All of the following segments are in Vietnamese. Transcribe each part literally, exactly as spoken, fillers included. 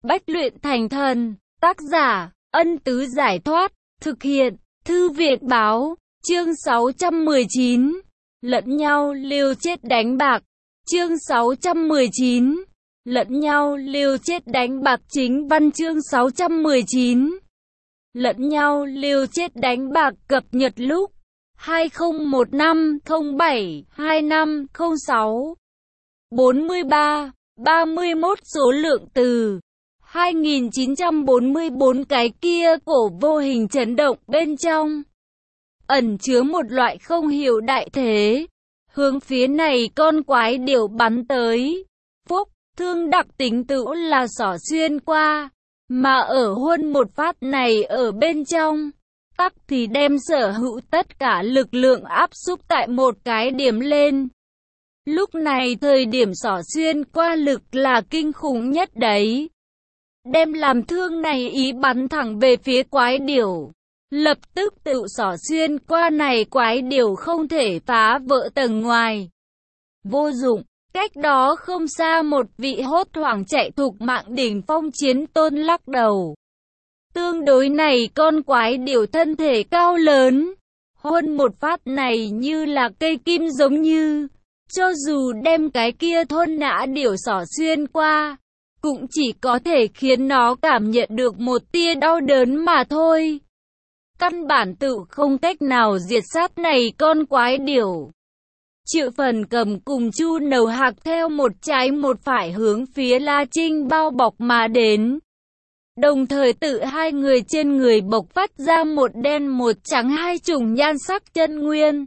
bách luyện thành thần. Tác giả, Ân Tứ Giải Thoát. Thực hiện, Thư Việt Báo. Chương sáu trăm mười chín. Lẫn nhau liều chết đánh bạc. Chương sáu trăm mười chín. Lẫn nhau liều chết đánh bạc. Chính văn chương sáu trăm mười chín. Lẫn nhau liều chết đánh bạc. Cập nhật lúc hai không một năm không bảy hai năm không sáu. bốn mươi ba, ba mươi mốt số lượng từ hai nghìn chín trăm bốn mươi bốn. Cái kia cổ vô hình chấn động bên trong ẩn chứa một loại không hiểu đại thế. Hướng phía này con quái điểu bắn tới. Phúc, thương đặc tính tựu là xỏ xuyên qua. Mà ở huân một phát này ở bên trong, tắc thì đem sở hữu tất cả lực lượng áp xúc tại một cái điểm lên. Lúc này thời điểm xỏ xuyên qua lực là kinh khủng nhất đấy. Đem làm thương này ý bắn thẳng về phía quái điểu. Lập tức tự xỏ xuyên qua này quái điểu không thể phá vỡ tầng ngoài. Vô dụng, cách đó không xa một vị hốt hoảng chạy thục mạng đỉnh phong chiến tôn lắc đầu. Tương đối này con quái điểu thân thể cao lớn. Huân một phát này như là cây kim giống như. Cho dù đem cái kia thôn nã điểu xỏ xuyên qua, cũng chỉ có thể khiến nó cảm nhận được một tia đau đớn mà thôi. Căn bản tự không cách nào diệt sát này con quái điểu. Triệu Phần Cầm cùng Chu Nầu Hạc theo một trái một phải hướng phía La Trinh bao bọc mà đến. Đồng thời tự hai người trên người bộc phát ra một đen một trắng hai chủng nhan sắc chân nguyên.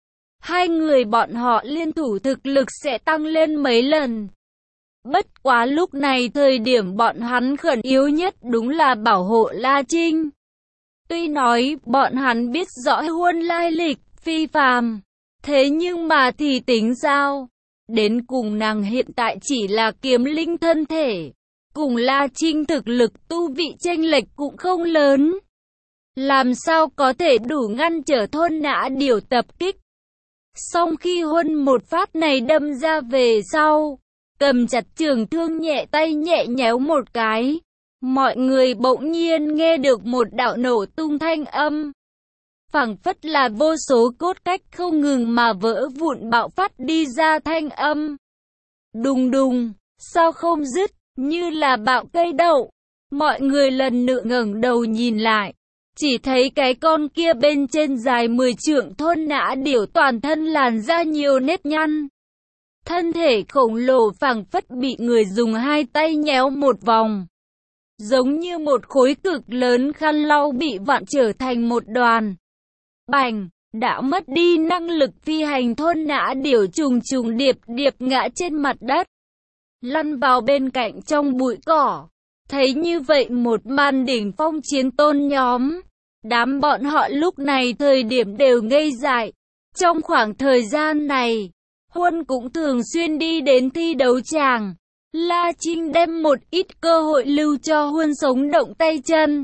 Hai người bọn họ liên thủ thực lực sẽ tăng lên mấy lần. Bất quá lúc này thời điểm bọn hắn khẩn yếu nhất đúng là bảo hộ La Trinh. Tuy nói bọn hắn biết rõ Huân lai lịch phi phàm, thế nhưng mà thì tính sao? Đến cùng nàng hiện tại chỉ là kiếm linh thân thể, cùng La Trinh thực lực tu vị chênh lệch cũng không lớn. Làm sao có thể đủ ngăn trở thôn nã điểu tập kích? Song khi Huân một phát này đâm ra về sau, cầm chặt trường thương nhẹ tay nhẹ nhéo một cái, mọi người bỗng nhiên nghe được một đạo nổ tung thanh âm. Phảng phất là vô số cốt cách không ngừng mà vỡ vụn bạo phát đi ra thanh âm. Đùng đùng, sao không dứt, như là bạo cây đậu. Mọi người lần nữa ngẩng đầu nhìn lại, chỉ thấy cái con kia bên trên dài mười trượng thôn nã điểu toàn thân làn da nhiều nếp nhăn. Thân thể khổng lồ phảng phất bị người dùng hai tay nhéo một vòng. Giống như một khối cực lớn khăn lau bị vặn trở thành một đoàn. Bành, đã mất đi năng lực phi hành thôn nã điểu trùng trùng điệp điệp ngã trên mặt đất. Lăn vào bên cạnh trong bụi cỏ. Thấy như vậy một màn đỉnh phong chiến tôn nhóm. Đám bọn họ lúc này thời điểm đều ngây dại. Trong khoảng thời gian này, Huân cũng thường xuyên đi đến thi đấu tràng. La Trinh đem một ít cơ hội lưu cho Huân sống động tay chân.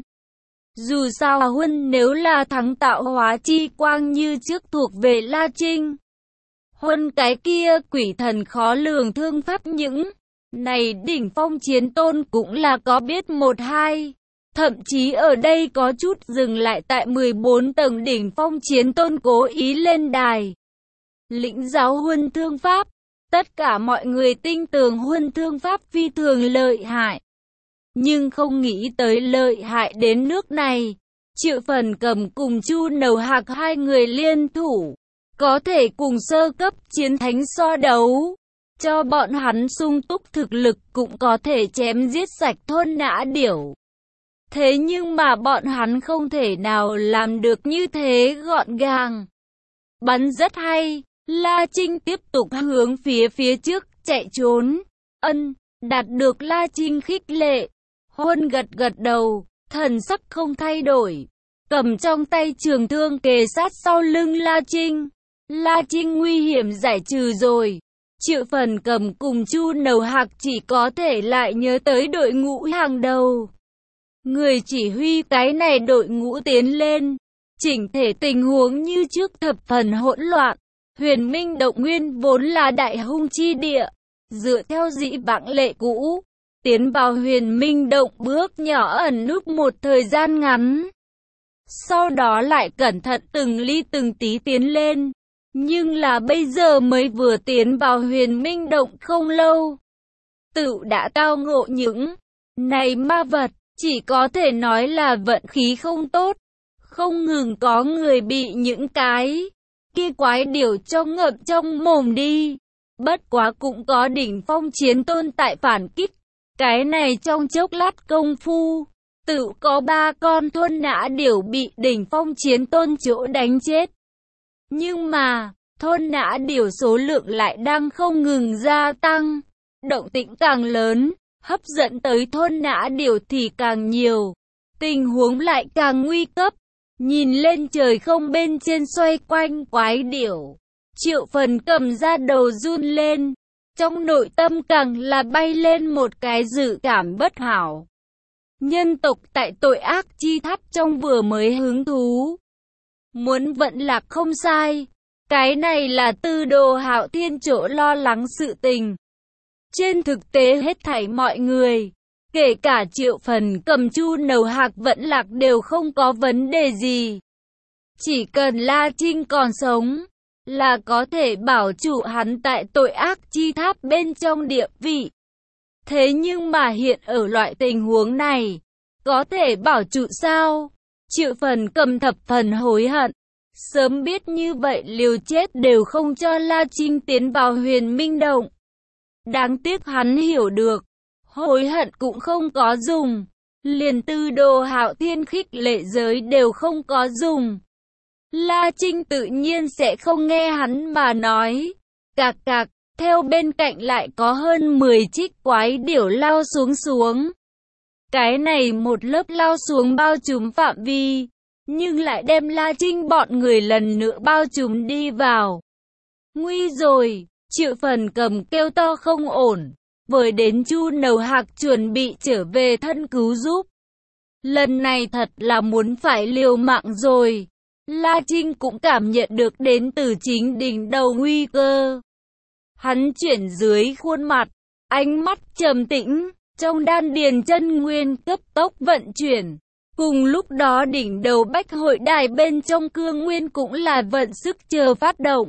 Dù sao Huân nếu là thắng tạo hóa chi quang như trước thuộc về La Trinh. Huân cái kia quỷ thần khó lường thương pháp những này đỉnh phong chiến tôn cũng là có biết một hai. Thậm chí ở đây có chút dừng lại tại mười bốn tầng đỉnh phong chiến tôn cố ý lên đài. Lĩnh giáo Huân thương pháp. Tất cả mọi người tin tưởng Huân thương pháp phi thường lợi hại. Nhưng không nghĩ tới lợi hại đến nước này. Triệu Phần Cầm cùng Chu Nầu Hạc hai người liên thủ, có thể cùng sơ cấp chiến thánh so đấu. Cho bọn hắn sung túc thực lực cũng có thể chém giết sạch thôn nã điểu. Thế nhưng mà bọn hắn không thể nào làm được như thế gọn gàng. Bắn rất hay. La Trinh tiếp tục hướng phía phía trước chạy trốn. Ân, đạt được La Trinh khích lệ. Huân gật gật đầu, thần sắc không thay đổi. Cầm trong tay trường thương kề sát sau lưng La Trinh. La Trinh nguy hiểm giải trừ rồi. Triệu Phần Cầm cùng Chu Nầu Hạc chỉ có thể lại nhớ tới đội ngũ hàng đầu. Người chỉ huy cái này đội ngũ tiến lên. Chỉnh thể tình huống như trước thập phần hỗn loạn. Huyền Minh Động Nguyên vốn là đại hung chi địa, dựa theo dĩ vãng lệ cũ, tiến vào huyền minh động bước nhỏ ẩn núp một thời gian ngắn. Sau đó lại cẩn thận từng ly từng tí tiến lên. Nhưng là bây giờ mới vừa tiến vào huyền minh động không lâu. Tự đã tao ngộ những này ma vật, chỉ có thể nói là vận khí không tốt. Không ngừng có người bị những cái kia quái điểu cho ngậm trong mồm đi. Bất quá cũng có đỉnh phong chiến tôn tại phản kích. Cái này trong chốc lát công phu, tự có ba con thôn nã điểu bị đỉnh phong chiến tôn chỗ đánh chết. Nhưng mà, thôn nã điểu số lượng lại đang không ngừng gia tăng. Động tĩnh càng lớn, hấp dẫn tới thôn nã điểu thì càng nhiều. Tình huống lại càng nguy cấp. Nhìn lên trời không bên trên xoay quanh quái điểu, Triệu Phần cầm ra đầu run lên. Trong nội tâm càng là bay lên một cái dự cảm bất hảo. Nhân tộc tại tội ác chi tháp trong vừa mới hứng thú. Muốn vận lạc không sai. Cái này là Tư Đồ Hạo Thiên chỗ lo lắng sự tình. Trên thực tế hết thảy mọi người, kể cả Triệu Phần cầm Chu Nầu Hạc vận lạc đều không có vấn đề gì. Chỉ cần La Trinh còn sống, là có thể bảo trụ hắn tại tội ác chi tháp bên trong địa vị. Thế nhưng mà hiện ở loại tình huống này, có thể bảo trụ sao? Triệu Phần cầm thập phần hối hận. Sớm biết như vậy liều chết đều không cho La Trinh tiến vào huyền minh động. Đáng tiếc hắn hiểu được, hối hận cũng không có dùng. Liền Tư Đồ Hạo Thiên khích lệ giới đều không có dùng. La Trinh tự nhiên sẽ không nghe hắn mà nói. Cạc cạc, theo bên cạnh lại có hơn mười trích quái điểu lao xuống xuống. Cái này một lớp lao xuống bao trùm phạm vi, nhưng lại đem La Trinh bọn người lần nữa bao trùm đi vào. Nguy rồi, Triệu Phần cầm kêu to không ổn. Với đến Chu Nầu Hạc chuẩn bị trở về thân cứu giúp. Lần này thật là muốn phải liều mạng rồi. La Trinh cũng cảm nhận được đến từ chính đỉnh đầu nguy cơ. Hắn chuyển dưới khuôn mặt, ánh mắt trầm tĩnh, trong đan điền chân nguyên cấp tốc vận chuyển. Cùng lúc đó đỉnh đầu bách hội đài bên trong cương nguyên cũng là vận sức chờ phát động.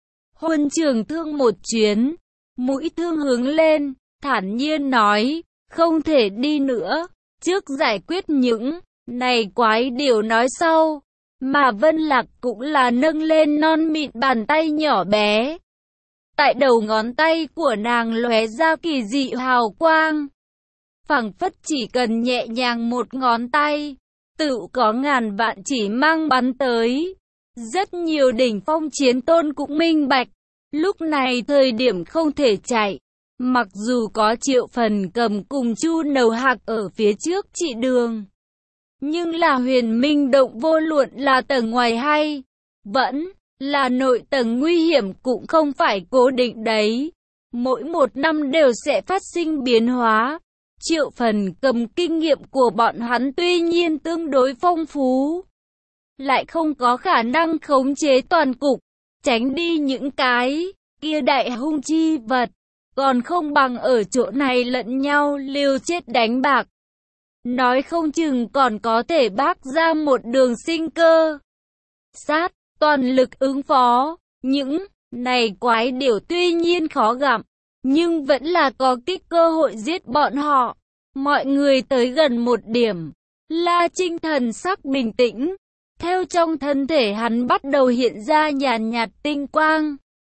Huân trường thương một chuyến, mũi thương hướng lên, thản nhiên nói, không thể đi nữa, trước giải quyết những này quái điều nói sau. Mà Vân Lạc cũng là nâng lên non mịn bàn tay nhỏ bé. Tại đầu ngón tay của nàng lóe ra kỳ dị hào quang. Phảng phất chỉ cần nhẹ nhàng một ngón tay, tự có ngàn vạn chỉ mang bắn tới. Rất nhiều đỉnh phong chiến tôn cũng minh bạch, lúc này thời điểm không thể chạy. Mặc dù có Triệu Phần cầm cùng Chu Nầu Hạc ở phía trước trị đường, nhưng là huyền minh động vô luận là tầng ngoài hay vẫn là nội tầng nguy hiểm cũng không phải cố định đấy. Mỗi một năm đều sẽ phát sinh biến hóa. Triệu Phần cầm kinh nghiệm của bọn hắn tuy nhiên tương đối phong phú, lại không có khả năng khống chế toàn cục, tránh đi những cái kia đại hung chi vật, còn không bằng ở chỗ này lẫn nhau liều chết đánh bạc. Nói không chừng còn có thể bác ra một đường sinh cơ. Sát, toàn lực ứng phó, những này quái điểu tuy nhiên khó gặm, nhưng vẫn là có kích cơ hội giết bọn họ. Mọi người tới gần một điểm, La Trinh thần sắc bình tĩnh, theo trong thân thể hắn bắt đầu hiện ra nhàn nhạt tinh quang.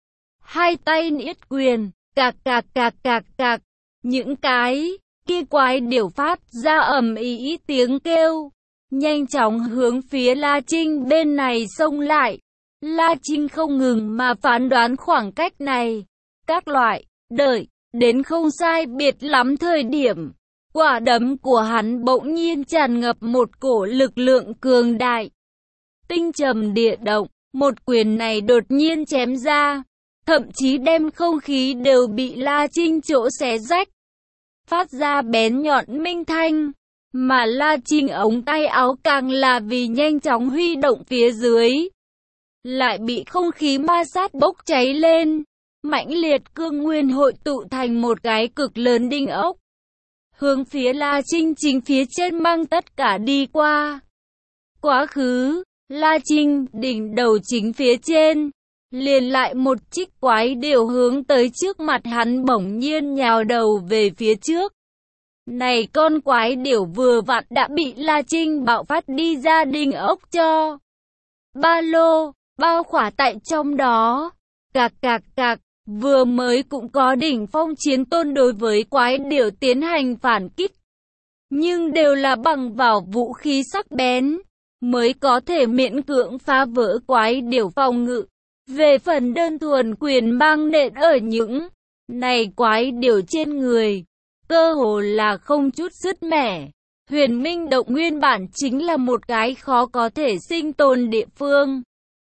Hai tay niết quyền, cạc cạc cạc cạc cạc, những cái kia quái điểu phát ra ầm ĩ tiếng kêu, nhanh chóng hướng phía La Trinh bên này xông lại. La Trinh không ngừng mà phán đoán khoảng cách này, các loại, đợi, đến không sai biệt lắm thời điểm, quả đấm của hắn bỗng nhiên tràn ngập một cổ lực lượng cường đại. Tinh trầm địa động, một quyền này đột nhiên chém ra, thậm chí đem không khí đều bị La Trinh chỗ xé rách, phát ra bén nhọn minh thanh, mà La Trinh ống tay áo càng là vì nhanh chóng huy động phía dưới, lại bị không khí ma sát bốc cháy lên, mãnh liệt cương nguyên hội tụ thành một cái cực lớn đinh ốc. hướng phía La Trinh chính phía trên mang tất cả đi qua. Quá khứ, La Trinh đỉnh đầu chính phía trên, liền lại một trích quái điểu hướng tới trước mặt hắn bỗng nhiên nhào đầu về phía trước. Này con quái điểu vừa vặn đã bị La Trinh bạo phát đi ra đinh ốc cho ba lô, bao khỏa tại trong đó. Cạc cạc cạc, vừa mới cũng có đỉnh phong chiến tôn đối với quái điểu tiến hành phản kích. Nhưng đều là bằng vào vũ khí sắc bén, mới có thể miễn cưỡng phá vỡ quái điểu phòng ngự. Về phần đơn thuần quyền mang nện ở những này quái điểu trên người, cơ hồ là không chút sứt mẻ. Huyền Minh Động nguyên bản chính là một cái khó có thể sinh tồn địa phương.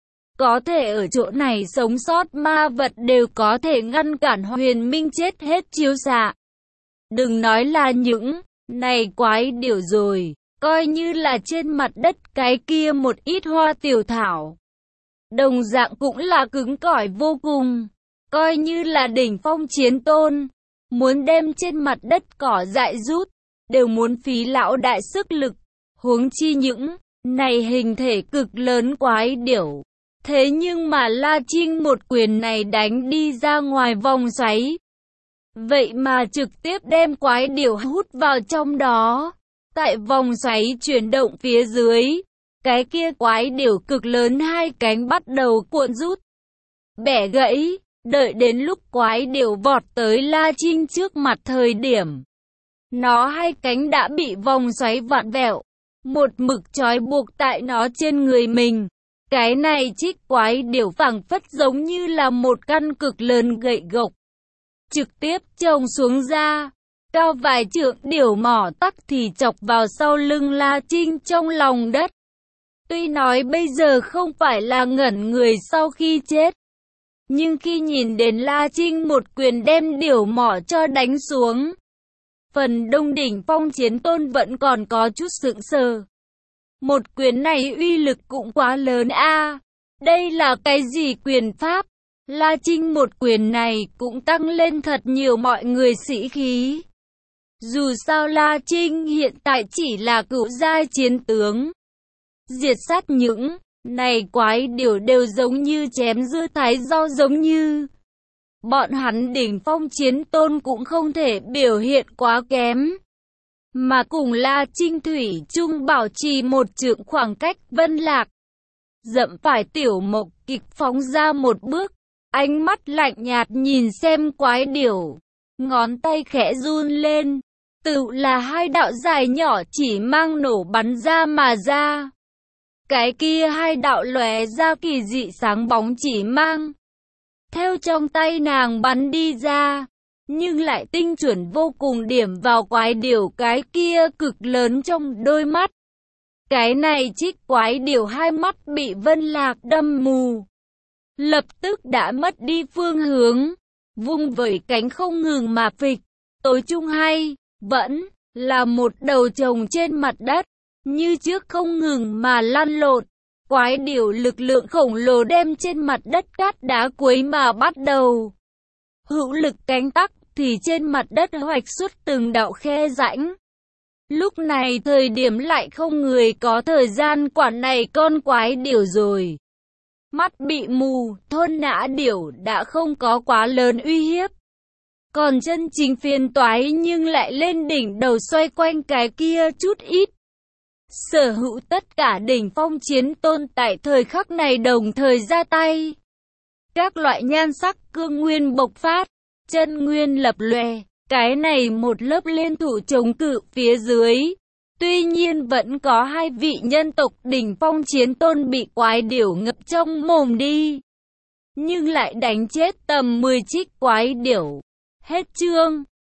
Có thể ở chỗ này sống sót ma vật đều có thể ngăn cản Huyền Minh chết hết chiếu xạ. Đừng nói là những này quái điểu rồi, coi như là trên mặt đất cái kia một ít hoa tiểu thảo, đồng dạng cũng là cứng cỏi vô cùng. Coi như là đỉnh phong chiến tôn, muốn đem trên mặt đất cỏ dại rút, đều muốn phí lão đại sức lực, huống chi những này hình thể cực lớn quái điểu. Thế nhưng mà La Trinh một quyền này đánh đi ra ngoài vòng xoáy, vậy mà trực tiếp đem quái điểu hút vào trong đó. Tại vòng xoáy chuyển động phía dưới, cái kia quái điểu cực lớn hai cánh bắt đầu cuộn rút, bẻ gãy. Đợi đến lúc quái điểu vọt tới La Trinh trước mặt thời điểm, nó hai cánh đã bị vòng xoáy vặn vẹo, một mực trói buộc tại nó trên người mình. Cái này trích quái điểu phảng phất giống như là một căn cực lớn gậy gộc, trực tiếp chồng xuống ra. Cao vài trượng điểu mỏ tắc thì chọc vào sau lưng La Trinh trong lòng đất. Tuy nói bây giờ không phải là ngẩn người sau khi chết, nhưng khi nhìn đến La Trinh một quyền đem điểu mỏ cho đánh xuống, phần đông đỉnh phong chiến tôn vẫn còn có chút sững sờ. Một quyền này uy lực cũng quá lớn a. À, đây là cái gì quyền pháp? La Trinh một quyền này cũng tăng lên thật nhiều mọi người sĩ khí. Dù sao La Trinh hiện tại chỉ là cựu giai chiến tướng, diệt sát những này quái điểu đều giống như chém dưa thái rau giống như. Bọn hắn đỉnh phong chiến tôn cũng không thể biểu hiện quá kém, mà cùng La Trinh thủy chung bảo trì một trượng khoảng cách. Vân Lạc dậm phải tiểu mộc kịch phóng ra một bước, ánh mắt lạnh nhạt nhìn xem quái điểu, ngón tay khẽ run lên, tự là hai đạo dài nhỏ chỉ mang nổ bắn ra mà ra. Cái kia hai đạo lóe ra kỳ dị sáng bóng chỉ mang, theo trong tay nàng bắn đi ra, nhưng lại tinh chuẩn vô cùng điểm vào quái điểu cái kia cực lớn trong đôi mắt. Cái này trích quái điểu hai mắt bị Vân Lạc đâm mù, lập tức đã mất đi phương hướng, vung vẩy cánh không ngừng mà phịch. Tối trung hay vẫn là một đầu chồng trên mặt đất, như trước không ngừng mà lăn lộn. Quái điểu lực lượng khổng lồ đem trên mặt đất cát đá quấy mà bắt đầu hữu lực cánh tắc thì trên mặt đất hoạch xuất từng đạo khe rãnh. Lúc này thời điểm lại không người có thời gian quản này con quái điểu rồi. Mắt bị mù, thôn nã điểu đã không có quá lớn uy hiếp. Còn chân chính phiền toái nhưng lại lên đỉnh đầu xoay quanh cái kia chút ít. Sở hữu tất cả đỉnh phong chiến tôn tại thời khắc này đồng thời ra tay. Các loại nhan sắc cương nguyên bộc phát, chân nguyên lập lòe, cái này một lớp liên thủ chống cự phía dưới. Tuy nhiên vẫn có hai vị nhân tộc đỉnh phong chiến tôn bị quái điểu ngập trong mồm đi, nhưng lại đánh chết tầm mười trích quái điểu. Hết chương.